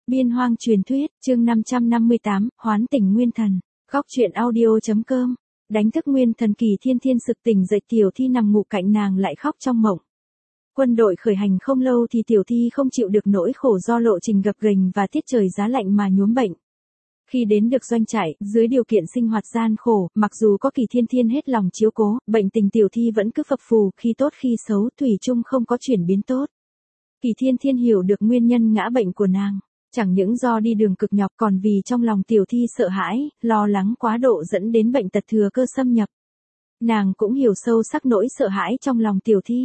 Biên hoang truyền thuyết, chương 558, hoán tỉnh nguyên thần. Góc truyện audio.com. Đánh thức nguyên thần Kỳ Thiên Thiên sực tỉnh dậy, Tiểu Thi nằm ngủ cạnh nàng lại khóc trong mộng. Quân đội khởi hành không lâu thì Tiểu Thi không chịu được nỗi khổ do lộ trình gập ghềnh và tiết trời giá lạnh mà nhuốm bệnh. Khi đến được doanh trại, dưới điều kiện sinh hoạt gian khổ, mặc dù có Kỳ Thiên Thiên hết lòng chiếu cố, bệnh tình Tiểu Thi vẫn cứ phập phù, khi tốt khi xấu, thủy chung không có chuyển biến tốt. Kỳ Thiên Thiên hiểu được nguyên nhân ngã bệnh của nàng. Chẳng những do đi đường cực nhọc còn vì trong lòng Tiểu Thi sợ hãi, lo lắng quá độ dẫn đến bệnh tật thừa cơ xâm nhập. Nàng cũng hiểu sâu sắc nỗi sợ hãi trong lòng Tiểu Thi.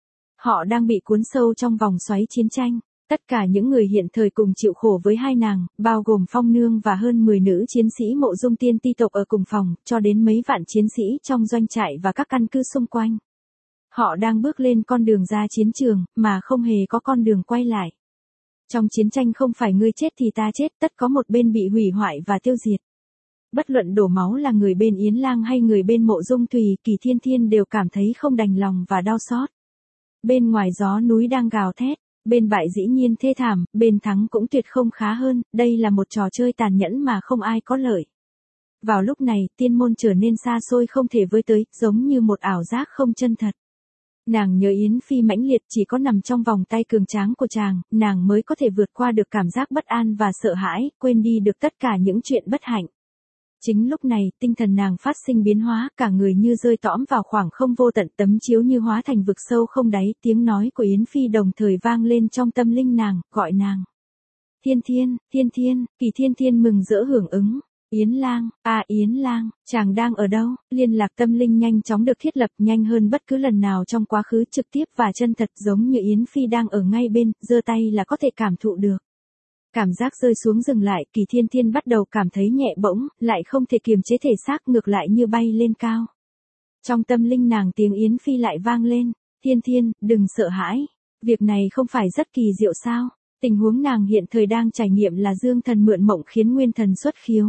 Họ đang bị cuốn sâu trong vòng xoáy chiến tranh. Tất cả những người hiện thời cùng chịu khổ với hai nàng, bao gồm Phong Nương và hơn 10 nữ chiến sĩ Mộ Dung Tiên Ti tộc ở cùng phòng, cho đến mấy vạn chiến sĩ trong doanh trại và các căn cứ xung quanh. Họ đang bước lên con đường ra chiến trường, mà không hề có con đường quay lại. Trong chiến tranh không phải ngươi chết thì ta chết, tất có một bên bị hủy hoại và tiêu diệt. Bất luận đổ máu là người bên Yến Lang hay người bên Mộ Dung Thùy, Kỳ Thiên Thiên đều cảm thấy không đành lòng và đau xót. Bên ngoài gió núi đang gào thét, bên bại dĩ nhiên thê thảm, bên thắng cũng tuyệt không khá hơn, đây là một trò chơi tàn nhẫn mà không ai có lợi. Vào lúc này, tiên môn trở nên xa xôi không thể với tới, giống như một ảo giác không chân thật. Nàng nhớ Yến Phi mãnh liệt, chỉ có nằm trong vòng tay cường tráng của chàng, nàng mới có thể vượt qua được cảm giác bất an và sợ hãi, quên đi được tất cả những chuyện bất hạnh. Chính lúc này, tinh thần nàng phát sinh biến hóa, cả người như rơi tõm vào khoảng không vô tận, tấm chiếu như hóa thành vực sâu không đáy, tiếng nói của Yến Phi đồng thời vang lên trong tâm linh nàng, gọi nàng. Thiên Thiên, Thiên Thiên, Kỳ Thiên Thiên mừng rỡ hưởng ứng. Yến Lang, Yến Lang, chàng đang ở đâu? Liên lạc tâm linh nhanh chóng được thiết lập, nhanh hơn bất cứ lần nào trong quá khứ, trực tiếp và chân thật, giống như Yến Phi đang ở ngay bên, giơ tay là có thể cảm thụ được. Cảm giác rơi xuống dừng lại, Kỳ Thiên Thiên bắt đầu cảm thấy nhẹ bỗng, lại không thể kiềm chế thể xác, ngược lại như bay lên cao. Trong tâm linh nàng tiếng Yến Phi lại vang lên, Thiên Thiên, đừng sợ hãi. Việc này không phải rất kỳ diệu sao? Tình huống nàng hiện thời đang trải nghiệm là dương thần mượn mộng khiến nguyên thần xuất khiếu.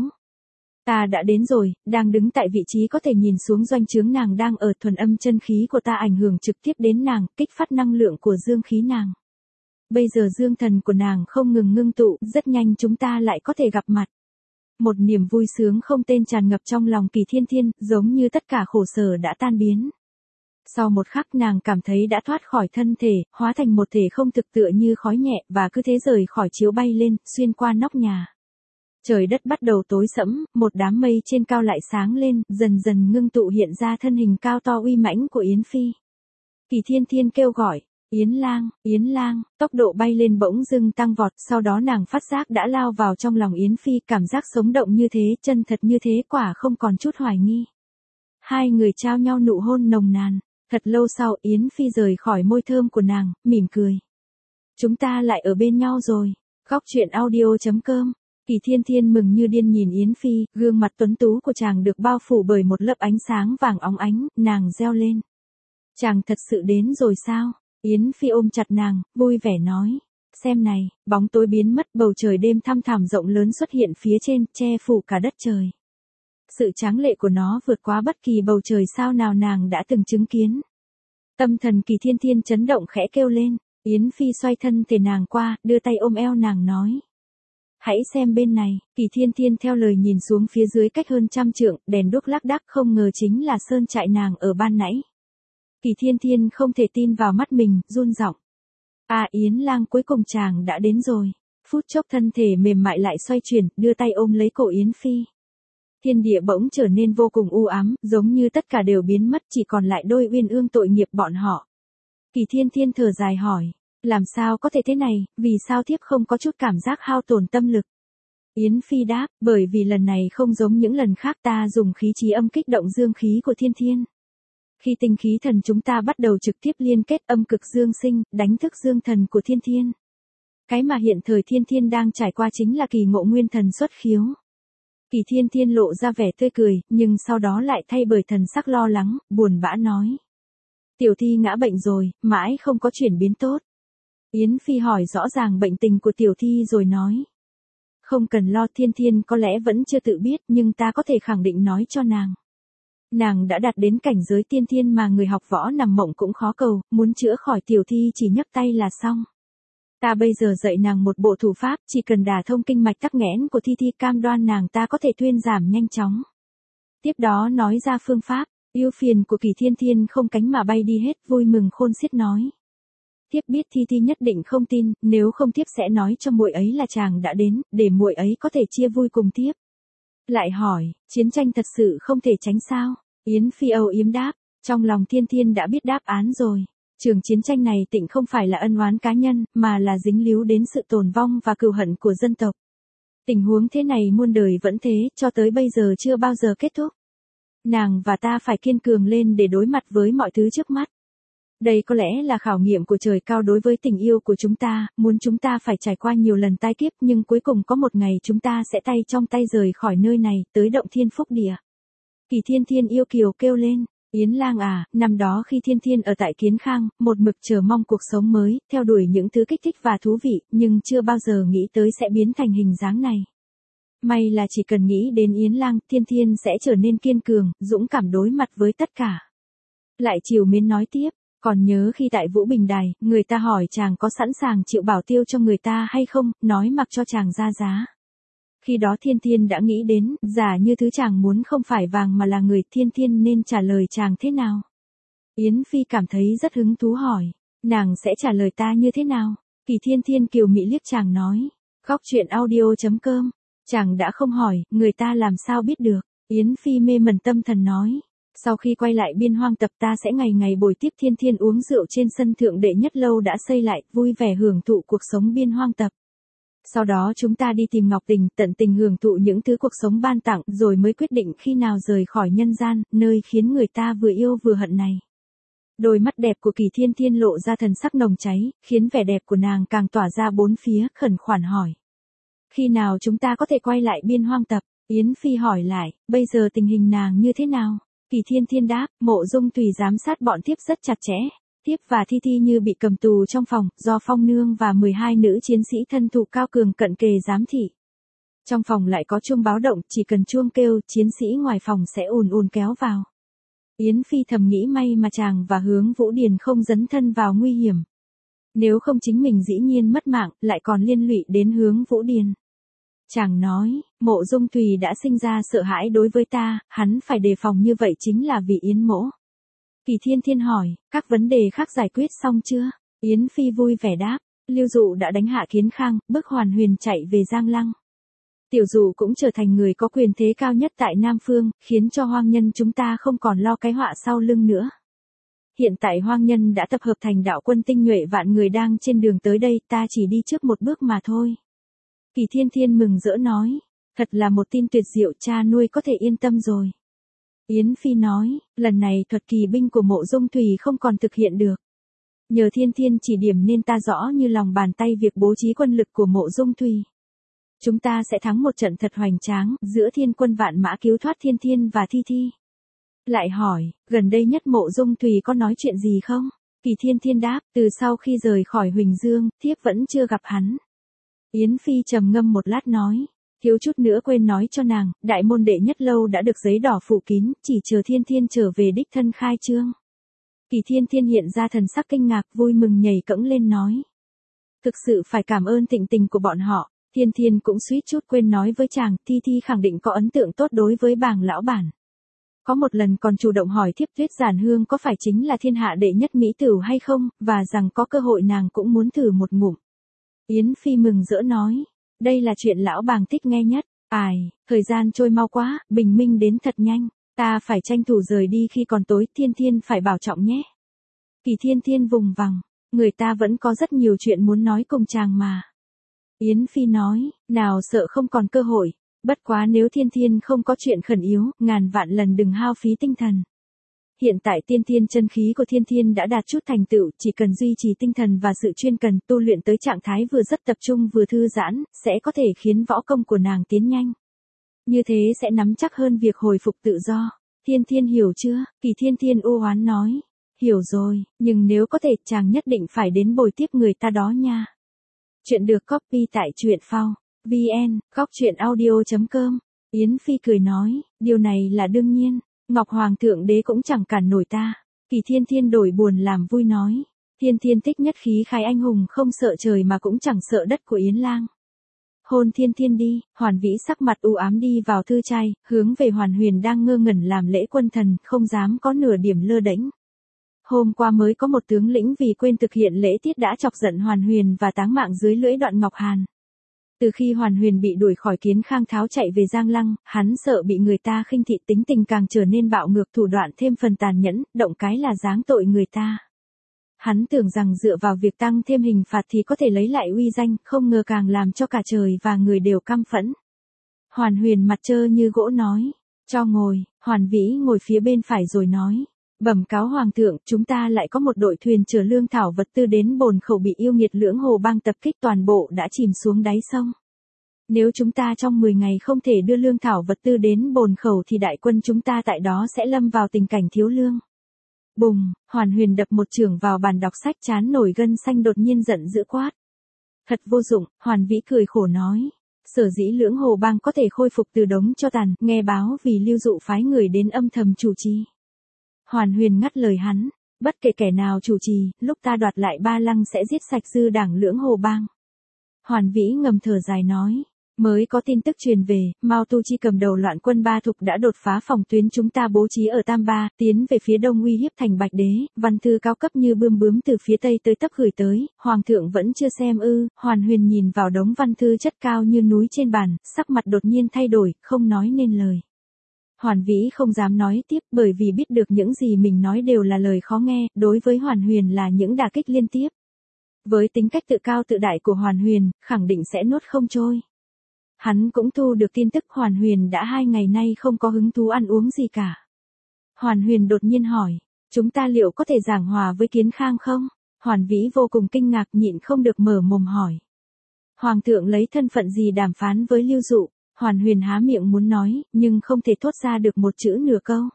Ta đã đến rồi, đang đứng tại vị trí có thể nhìn xuống doanh trướng nàng đang ở, thuần âm chân khí của ta ảnh hưởng trực tiếp đến nàng, kích phát năng lượng của dương khí nàng. Bây giờ dương thần của nàng không ngừng ngưng tụ, rất nhanh chúng ta lại có thể gặp mặt. Một niềm vui sướng không tên tràn ngập trong lòng Kỳ Thiên Thiên, giống như tất cả khổ sở đã tan biến. Sau một khắc nàng cảm thấy đã thoát khỏi thân thể, hóa thành một thể không thực tựa như khói nhẹ, và cứ thế rời khỏi chiếu bay lên, xuyên qua nóc nhà. Trời đất bắt đầu tối sẫm, một đám mây trên cao lại sáng lên, dần dần ngưng tụ hiện ra thân hình cao to uy mãnh của Yến Phi. Kỳ Thiên Thiên kêu gọi, Yến Lang, tốc độ bay lên bỗng dưng tăng vọt, sau đó nàng phát giác đã lao vào trong lòng Yến Phi, cảm giác sống động như thế, chân thật như thế, quả không còn chút hoài nghi. Hai người trao nhau nụ hôn nồng nàn, thật lâu sau Yến Phi rời khỏi môi thơm của nàng, mỉm cười. Chúng ta lại ở bên nhau rồi. Góc truyện audio.com. Kỳ Thiên Thiên mừng như điên nhìn Yến Phi, gương mặt tuấn tú của chàng được bao phủ bởi một lớp ánh sáng vàng óng ánh, nàng reo lên. Chàng thật sự đến rồi sao? Yến Phi ôm chặt nàng, vui vẻ nói. Xem này, bóng tối biến mất, bầu trời đêm thăm thẳm rộng lớn xuất hiện phía trên, che phủ cả đất trời. Sự tráng lệ của nó vượt quá bất kỳ bầu trời sao nào nàng đã từng chứng kiến. Tâm thần Kỳ Thiên Thiên chấn động khẽ kêu lên, Yến Phi xoay thân thể nàng qua, đưa tay ôm eo nàng nói. Hãy xem bên này, Kỳ Thiên Thiên theo lời nhìn xuống phía dưới cách hơn 100 trượng, đèn đuốc lác đác, không ngờ chính là sơn trại nàng ở ban nãy. Kỳ Thiên Thiên không thể tin vào mắt mình, run giọng. Yến Lang, cuối cùng chàng đã đến rồi. Phút chốc thân thể mềm mại lại xoay chuyển, đưa tay ôm lấy cổ Yến Phi. Thiên địa bỗng trở nên vô cùng u ám, giống như tất cả đều biến mất, chỉ còn lại đôi uyên ương tội nghiệp bọn họ. Kỳ Thiên Thiên thở dài hỏi. Làm sao có thể thế này, vì sao thiếp không có chút cảm giác hao tổn tâm lực? Yến Phi đáp, bởi vì lần này không giống những lần khác, ta dùng khí trí âm kích động dương khí của Thiên Thiên. Khi tinh khí thần chúng ta bắt đầu trực tiếp liên kết, âm cực dương sinh, đánh thức dương thần của Thiên Thiên. Cái mà hiện thời Thiên Thiên đang trải qua chính là kỳ ngộ nguyên thần xuất khiếu. Kỳ Thiên Thiên lộ ra vẻ tươi cười, nhưng sau đó lại thay bởi thần sắc lo lắng, buồn bã nói. Tiểu Thi ngã bệnh rồi, mãi không có chuyển biến tốt. Yến Phi hỏi rõ ràng bệnh tình của Tiểu Thi rồi nói. Không cần lo, Thiên Thiên có lẽ vẫn chưa tự biết, nhưng ta có thể khẳng định nói cho nàng. Nàng đã đạt đến cảnh giới tiên thiên mà người học võ nằm mộng cũng khó cầu, muốn chữa khỏi Tiểu Thi chỉ nhấc tay là xong. Ta bây giờ dạy nàng một bộ thủ pháp, chỉ cần đả thông kinh mạch tắc nghẽn của Thi Thi, cam đoan nàng ta có thể thuyên giảm nhanh chóng. Tiếp đó nói ra phương pháp, ưu phiền của Kỳ Thiên Thiên không cánh mà bay đi hết, vui mừng khôn xiết nói. Thiếp biết Thi Thi nhất định không tin, nếu không thiếp sẽ nói cho muội ấy là chàng đã đến, để muội ấy có thể chia vui cùng thiếp. Lại hỏi, chiến tranh thật sự không thể tránh sao? Yến Phi âu yếm đáp, trong lòng Thiên Thiên đã biết đáp án rồi. Trường chiến tranh này tịnh không phải là ân oán cá nhân, mà là dính líu đến sự tồn vong và cừu hận của dân tộc. Tình huống thế này muôn đời vẫn thế, cho tới bây giờ chưa bao giờ kết thúc. Nàng và ta phải kiên cường lên để đối mặt với mọi thứ trước mắt. Đây có lẽ là khảo nghiệm của trời cao đối với tình yêu của chúng ta, muốn chúng ta phải trải qua nhiều lần tai kiếp, nhưng cuối cùng có một ngày chúng ta sẽ tay trong tay rời khỏi nơi này, tới động thiên phúc địa. Kỳ Thiên Thiên yêu kiều kêu lên, Yến Lang à, năm đó khi Thiên Thiên ở tại Kiến Khang, một mực chờ mong cuộc sống mới, theo đuổi những thứ kích thích và thú vị, nhưng chưa bao giờ nghĩ tới sẽ biến thành hình dáng này. May là chỉ cần nghĩ đến Yến Lang, Thiên Thiên sẽ trở nên kiên cường, dũng cảm đối mặt với tất cả. Lại chiều mến nói tiếp, còn nhớ khi tại Vũ Bình Đài, người ta hỏi chàng có sẵn sàng chịu bảo tiêu cho người ta hay không, nói mặc cho chàng ra giá. Khi đó Thiên Thiên đã nghĩ đến, giả như thứ chàng muốn không phải vàng mà là người, Thiên Thiên nên trả lời chàng thế nào? Yến Phi cảm thấy rất hứng thú hỏi, nàng sẽ trả lời ta như thế nào? Kỳ Thiên Thiên kiều mị liếc chàng nói, Góc truyện audio.com, chàng đã không hỏi, người ta làm sao biết được? Yến Phi mê mẩn tâm thần nói, sau khi quay lại Biên Hoang Tập ta sẽ ngày ngày bồi tiếp Thiên Thiên uống rượu trên sân thượng đệ nhất lâu đã xây lại, vui vẻ hưởng thụ cuộc sống Biên Hoang Tập. Sau đó chúng ta đi tìm Ngọc Tình, tận tình hưởng thụ những thứ cuộc sống ban tặng, rồi mới quyết định khi nào rời khỏi nhân gian, nơi khiến người ta vừa yêu vừa hận này. Đôi mắt đẹp của Kỳ Thiên Thiên lộ ra thần sắc nồng cháy, khiến vẻ đẹp của nàng càng tỏa ra bốn phía, khẩn khoản hỏi. Khi nào chúng ta có thể quay lại Biên Hoang Tập? Yến Phi hỏi lại, bây giờ tình hình nàng như thế nào? Kỳ Thiên Thiên đáp, Mộ Dung Tùy giám sát bọn thiếp rất chặt chẽ. Thiếp và Thi Thi như bị cầm tù trong phòng, do Phong Nương và 12 nữ chiến sĩ thân thủ cao cường cận kề giám thị. Trong phòng lại có chuông báo động, chỉ cần chuông kêu, chiến sĩ ngoài phòng sẽ ùn ùn kéo vào. Yến Phi thầm nghĩ may mà chàng và Hướng Vũ Điền không dấn thân vào nguy hiểm. Nếu không chính mình dĩ nhiên mất mạng, lại còn liên lụy đến Hướng Vũ Điền. Chàng nói, Mộ Dung Tùy đã sinh ra sợ hãi đối với ta, hắn phải đề phòng như vậy chính là vì Yến mỗ. Kỳ Thiên Thiên hỏi, các vấn đề khác giải quyết xong chưa? Yến Phi vui vẻ đáp, Lưu Dụ đã đánh hạ Kiến Khang, bức Hoàn Huyền chạy về Giang Lăng. Tiểu Dụ cũng trở thành người có quyền thế cao nhất tại Nam Phương, khiến cho hoang nhân chúng ta không còn lo cái họa sau lưng nữa. Hiện tại hoang nhân đã tập hợp thành đạo quân tinh nhuệ vạn người đang trên đường tới đây, ta chỉ đi trước một bước mà thôi. Kỳ Thiên Thiên mừng rỡ nói, thật là một tin tuyệt diệu, cha nuôi có thể yên tâm rồi. Yến Phi nói, lần này thuật kỳ binh của Mộ Dung Thùy không còn thực hiện được. Nhờ Thiên Thiên chỉ điểm nên ta rõ như lòng bàn tay việc bố trí quân lực của Mộ Dung Thùy. Chúng ta sẽ thắng một trận thật hoành tráng, giữa thiên quân vạn mã cứu thoát Thiên Thiên và Thi Thi. Lại hỏi, gần đây nhất Mộ Dung Thùy có nói chuyện gì không? Kỳ Thiên Thiên đáp, từ sau khi rời khỏi Huỳnh Dương, thiếp vẫn chưa gặp hắn. Yến Phi trầm ngâm một lát nói, thiếu chút nữa quên nói cho nàng, đại môn đệ nhất lâu đã được giấy đỏ phủ kín, chỉ chờ Thiên Thiên trở về đích thân khai trương. Kỳ Thiên Thiên hiện ra thần sắc kinh ngạc, vui mừng nhảy cẫng lên nói. Thực sự phải cảm ơn tịnh tình của bọn họ, Thiên Thiên cũng suýt chút quên nói với chàng, Thi Thi khẳng định có ấn tượng tốt đối với bàng lão bản. Có một lần còn chủ động hỏi thiếp Tuyết Giản Hương có phải chính là thiên hạ đệ nhất mỹ tửu hay không, và rằng có cơ hội nàng cũng muốn thử một ngụm. Yến Phi mừng rỡ nói, đây là chuyện lão bàng thích nghe nhất. Ai, thời gian trôi mau quá, bình minh đến thật nhanh, ta phải tranh thủ rời đi khi còn tối, Thiên Thiên phải bảo trọng nhé. Kỳ Thiên Thiên vùng vằng, người ta vẫn có rất nhiều chuyện muốn nói cùng chàng mà. Yến Phi nói, nào sợ không còn cơ hội, bất quá nếu Thiên Thiên không có chuyện khẩn yếu, ngàn vạn lần đừng hao phí tinh thần. Hiện tại tiên thiên chân khí của Thiên Thiên đã đạt chút thành tựu, chỉ cần duy trì tinh thần và sự chuyên cần, tu luyện tới trạng thái vừa rất tập trung vừa thư giãn, sẽ có thể khiến võ công của nàng tiến nhanh. Như thế sẽ nắm chắc hơn việc hồi phục tự do. Thiên Thiên hiểu chưa? Kỳ Thiên Thiên u oán nói. Hiểu rồi, nhưng nếu có thể chàng nhất định phải đến bồi tiếp người ta đó nha. Chuyện được copy tại truyện phao vn, Góc truyện audio.com. Yến Phi cười nói, điều này là đương nhiên. Ngọc Hoàng thượng đế cũng chẳng cản nổi ta. Kỳ Thiên Thiên đổi buồn làm vui nói. Thiên Thiên thích nhất khí khái anh hùng không sợ trời mà cũng chẳng sợ đất của Yến Lang. Hôn Thiên Thiên đi, Hoàn Vĩ sắc mặt u ám đi vào thư trai, hướng về Hoàn Huyền đang ngơ ngẩn làm lễ quân thần, không dám có nửa điểm lơ đễnh. Hôm qua mới có một tướng lĩnh vì quên thực hiện lễ tiết đã chọc giận Hoàn Huyền và táng mạng dưới lưỡi Đoạn Ngọc Hàn. Từ khi Hoàn Huyền bị đuổi khỏi Kiến Khang tháo chạy về Giang Lăng, hắn sợ bị người ta khinh thị, tính tình càng trở nên bạo ngược, thủ đoạn thêm phần tàn nhẫn, động cái là giáng tội người ta. Hắn tưởng rằng dựa vào việc tăng thêm hình phạt thì có thể lấy lại uy danh, không ngờ càng làm cho cả trời và người đều căm phẫn. Hoàn Huyền mặt trơ như gỗ nói, cho ngồi. Hoàn Vĩ ngồi phía bên phải rồi nói, bẩm cáo hoàng thượng, chúng ta lại có một đội thuyền chở lương thảo vật tư đến Bồn Khẩu bị yêu nghiệt Lưỡng Hồ Bang tập kích, toàn bộ đã chìm xuống đáy sông. Nếu chúng ta trong 10 ngày không thể đưa lương thảo vật tư đến Bồn Khẩu thì đại quân chúng ta tại đó sẽ lâm vào tình cảnh thiếu lương. Bùng, Hoàn Huyền đập một chưởng vào bàn đọc sách, trán nổi gân xanh, đột nhiên giận dữ quát. Thật vô dụng. Hoàn Vĩ cười khổ nói. Sở dĩ Lưỡng Hồ Bang có thể khôi phục từ đống cho tàn, nghe báo vì Lưu Dụ phái người đến âm thầm chủ trì. Hoàn Huyền ngắt lời hắn, bất kể kẻ nào chủ trì, lúc ta đoạt lại Ba Lăng sẽ giết sạch dư đảng Lưỡng Hồ Bang. Hoàn Vĩ ngầm thở dài nói. Mới có tin tức truyền về, Mao Tu Chi cầm đầu loạn quân Ba Thục đã đột phá phòng tuyến chúng ta bố trí ở Tam Ba, tiến về phía đông uy hiếp thành Bạch Đế, văn thư cao cấp như bươm bướm từ phía tây tới tấp gửi tới, hoàng thượng vẫn chưa xem ư? Hoàn Huyền nhìn vào đống văn thư chất cao như núi trên bàn, sắc mặt đột nhiên thay đổi, không nói nên lời. Hoàn Vĩ không dám nói tiếp, bởi vì biết được những gì mình nói đều là lời khó nghe, đối với Hoàn Huyền là những đả kích liên tiếp. Với tính cách tự cao tự đại của Hoàn Huyền, khẳng định sẽ nuốt không trôi. Hắn cũng thu được tin tức Hoàn Huyền đã 2 ngày nay không có hứng thú ăn uống gì cả. Hoàn Huyền đột nhiên hỏi, chúng ta liệu có thể giảng hòa với Kiến Khang không? Hoàn Vĩ vô cùng kinh ngạc, nhịn không được mở mồm hỏi. Hoàng thượng lấy thân phận gì đàm phán với Lưu Dụ? Hoàn Huyền há miệng muốn nói, nhưng không thể thốt ra được một chữ nửa câu.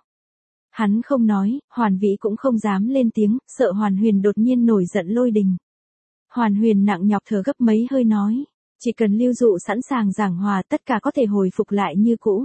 Hắn không nói, Hoàn Vĩ cũng không dám lên tiếng, sợ Hoàn Huyền đột nhiên nổi giận lôi đình. Hoàn Huyền nặng nhọc thở gấp mấy hơi nói. Chỉ cần Lưu Dụ sẵn sàng giảng hòa, tất cả có thể hồi phục lại như cũ.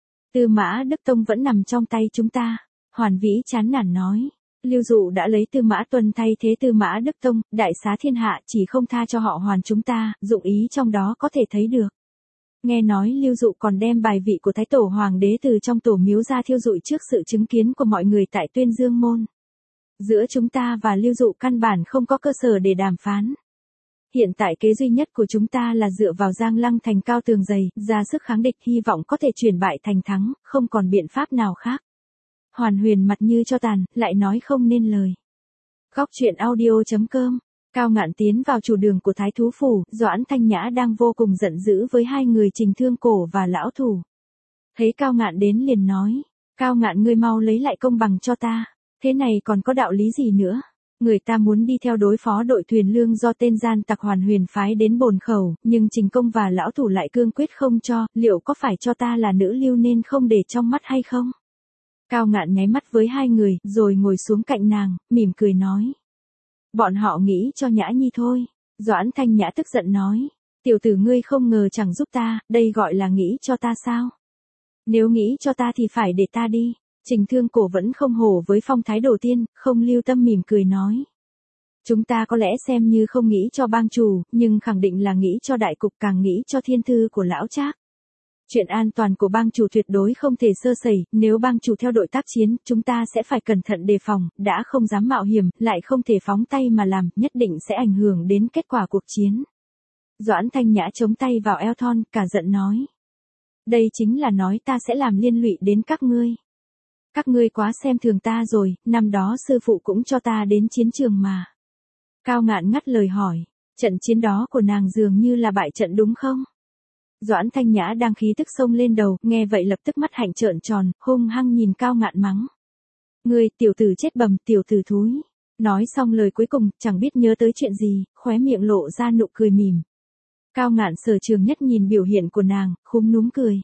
Tư Mã Đức Tông vẫn nằm trong tay chúng ta. Hoàn Vĩ chán nản nói. Lưu Dụ đã lấy Tư Mã Tuân thay thế Tư Mã Đức Tông, đại xá thiên hạ, chỉ không tha cho họ Hoàn chúng ta, dụng ý trong đó có thể thấy được. Nghe nói Lưu Dụ còn đem bài vị của Thái Tổ Hoàng đế từ trong tổ miếu ra thiêu rụi trước sự chứng kiến của mọi người tại Tuyên Dương Môn. Giữa chúng ta và Lưu Dụ căn bản không có cơ sở để đàm phán. Hiện tại kế duy nhất của chúng ta là dựa vào Giang Lăng thành cao tường dày, ra sức kháng địch, hy vọng có thể chuyển bại thành thắng, không còn biện pháp nào khác. Hoàn Huyền mặt như cho tàn, lại nói không nên lời. Góc truyện audio.com. Cao Ngạn tiến vào chủ đường của Thái Thú Phủ, Doãn Thanh Nhã đang vô cùng giận dữ với hai người Trình Thương Cổ và Lão Thủ. Thấy Cao Ngạn đến liền nói, Cao Ngạn ngươi mau lấy lại công bằng cho ta, thế này còn có đạo lý gì nữa? Người ta muốn đi theo đối phó đội thuyền lương do tên gian tặc Hoàn Huyền phái đến Bồn Khẩu, nhưng Trình Công và Lão Thủ lại cương quyết không cho, liệu có phải cho ta là nữ lưu nên không để trong mắt hay không? Cao Ngạn nháy mắt với hai người, rồi ngồi xuống cạnh nàng, mỉm cười nói. Bọn họ nghĩ cho Nhã Nhi thôi. Doãn Thanh Nhã tức giận nói. Tiểu tử ngươi không ngờ chẳng giúp ta, đây gọi là nghĩ cho ta sao? Nếu nghĩ cho ta thì phải để ta đi. Trình Thương Cổ vẫn không hổ với phong thái đầu tiên, không lưu tâm mỉm cười nói. Chúng ta có lẽ xem như không nghĩ cho bang chủ, nhưng khẳng định là nghĩ cho đại cục, càng nghĩ cho thiên thư của Lão Trác. Chuyện an toàn của bang chủ tuyệt đối không thể sơ sẩy, nếu bang chủ theo đội tác chiến, chúng ta sẽ phải cẩn thận đề phòng, đã không dám mạo hiểm, lại không thể phóng tay mà làm, nhất định sẽ ảnh hưởng đến kết quả cuộc chiến. Doãn Thanh Nhã chống tay vào eo thon, cả giận nói. Đây chính là nói ta sẽ làm liên lụy đến các ngươi. Các ngươi quá xem thường ta rồi, năm đó sư phụ cũng cho ta đến chiến trường mà. Cao Ngạn ngắt lời hỏi, trận chiến đó của nàng dường như là bại trận đúng không? Doãn Thanh Nhã đang khí tức sông lên đầu, nghe vậy lập tức mắt hạnh trợn tròn, hung hăng nhìn Cao Ngạn mắng. Ngươi, tiểu tử chết bầm, tiểu tử thúi. Nói xong lời cuối cùng, chẳng biết nhớ tới chuyện gì, khóe miệng lộ ra nụ cười mỉm. Cao Ngạn Sở Trường nhất nhìn biểu hiện của nàng, khúm núm cười.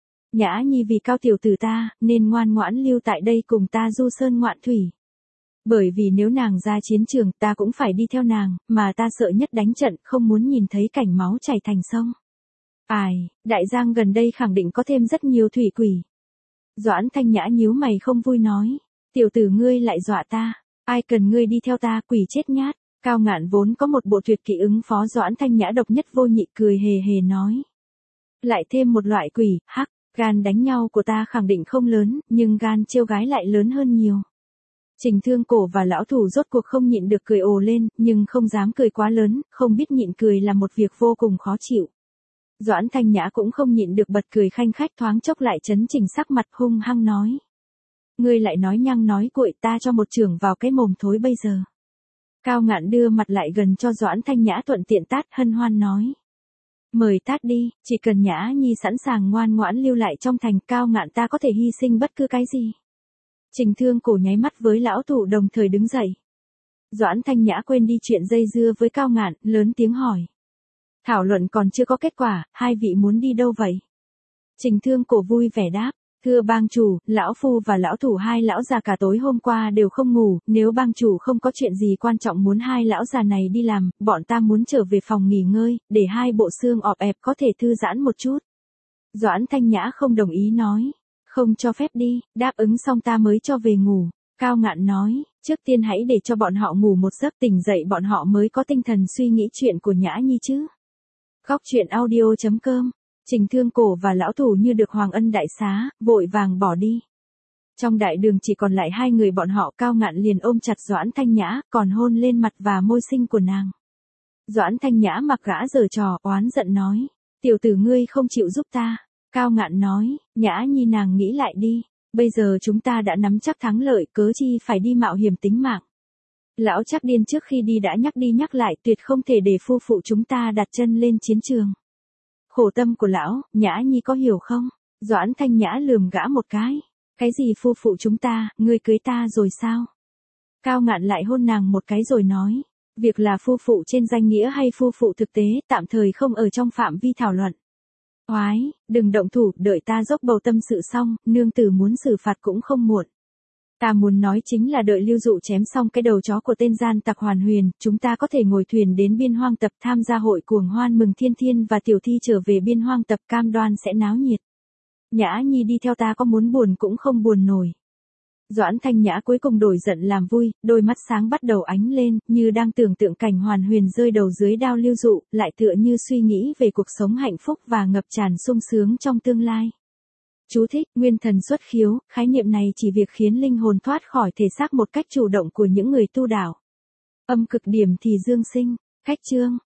Nhã Nhi vì Cao tiểu tử ta, nên ngoan ngoãn lưu tại đây cùng ta du sơn ngoạn thủy. Bởi vì nếu nàng ra chiến trường, ta cũng phải đi theo nàng, mà ta sợ nhất đánh trận, không muốn nhìn thấy cảnh máu chảy thành sông. Ai, Đại Giang gần đây khẳng định có thêm rất nhiều thủy quỷ. Doãn Thanh Nhã nhíu mày không vui nói. Tiểu tử ngươi lại dọa ta. Ai cần ngươi đi theo ta, quỷ chết nhát. Cao Ngạn vốn có một bộ tuyệt kỹ ứng phó Doãn Thanh Nhã độc nhất vô nhị, cười hề hề nói. Lại thêm một loại quỷ, hắc, gan đánh nhau của ta khẳng định không lớn, nhưng gan trêu gái lại lớn hơn nhiều. Trình Thương Cổ và lão thủ rốt cuộc không nhịn được cười ồ lên, nhưng không dám cười quá lớn, không biết nhịn cười là một việc vô cùng khó chịu. Doãn Thanh Nhã cũng không nhịn được bật cười khanh khách, thoáng chốc lại chấn chỉnh sắc mặt hung hăng nói. Ngươi lại nói nhăng nói cuội, ta cho một chưởng vào cái mồm thối bây giờ. Cao Ngạn đưa mặt lại gần cho Doãn Thanh Nhã thuận tiện tát, hân hoan nói. Mời tát đi, chỉ cần Nhã Nhi sẵn sàng ngoan ngoãn lưu lại trong thành, Cao Ngạn ta có thể hy sinh bất cứ cái gì. Trình Thương Cổ nháy mắt với lão thủ đồng thời đứng dậy. Doãn Thanh Nhã quên đi chuyện dây dưa với Cao Ngạn, lớn tiếng hỏi. Thảo luận còn chưa có kết quả, hai vị muốn đi đâu vậy? Trình Thương Cổ vui vẻ đáp. Thưa bang chủ, lão phu và lão thủ hai lão già cả tối hôm qua đều không ngủ, nếu bang chủ không có chuyện gì quan trọng muốn hai lão già này đi làm, bọn ta muốn trở về phòng nghỉ ngơi, để hai bộ xương ọp ẹp có thể thư giãn một chút. Doãn Thanh Nhã không đồng ý nói. Không cho phép đi, đáp ứng xong ta mới cho về ngủ. Cao Ngạn nói, trước tiên hãy để cho bọn họ ngủ một giấc, tỉnh dậy bọn họ mới có tinh thần suy nghĩ chuyện của Nhã Nhi chứ. Góc truyện audio.com. Trình Thương Cổ và lão thủ như được hoàng ân đại xá, vội vàng bỏ đi. Trong đại đường chỉ còn lại hai người bọn họ, Cao Ngạn liền ôm chặt Doãn Thanh Nhã, còn hôn lên mặt và môi xinh của nàng. Doãn Thanh Nhã mặc gã giở trò, oán giận nói, tiểu tử ngươi không chịu giúp ta. Cao Ngạn nói, Nhã Nhi nàng nghĩ lại đi, bây giờ chúng ta đã nắm chắc thắng lợi, cớ chi phải đi mạo hiểm tính mạng. Lão Trác Điên trước khi đi đã nhắc đi nhắc lại, tuyệt không thể để phu phụ chúng ta đặt chân lên chiến trường. Khổ tâm của lão, Nhã Nhi có hiểu không? Doãn Thanh Nhã lườm gã một cái. Cái gì phu phụ chúng ta, ngươi cưới ta rồi sao? Cao Ngạn lại hôn nàng một cái rồi nói. Việc là phu phụ trên danh nghĩa hay phu phụ thực tế, tạm thời không ở trong phạm vi thảo luận. Oái, đừng động thủ, đợi ta dốc bầu tâm sự xong, nương tử muốn xử phạt cũng không muộn. Ta muốn nói chính là đợi Lưu Dụ chém xong cái đầu chó của tên gian tặc Hoàn Huyền, chúng ta có thể ngồi thuyền đến Biên Hoang Tập tham gia hội cuồng hoan mừng thiên thiên và tiểu thi trở về Biên Hoang Tập, cam đoan sẽ náo nhiệt. Nhã Nhi đi theo ta có muốn buồn cũng không buồn nổi. Doãn Thanh Nhã cuối cùng đổi giận làm vui, đôi mắt sáng bắt đầu ánh lên, như đang tưởng tượng cảnh Hoàn Huyền rơi đầu dưới đao Lưu Dụ, lại tựa như suy nghĩ về cuộc sống hạnh phúc và ngập tràn sung sướng trong tương lai. Chú thích, nguyên thần xuất khiếu, khái niệm này chỉ việc khiến linh hồn thoát khỏi thể xác một cách chủ động của những người tu đạo. Âm cực điểm thì dương sinh. Khách chương.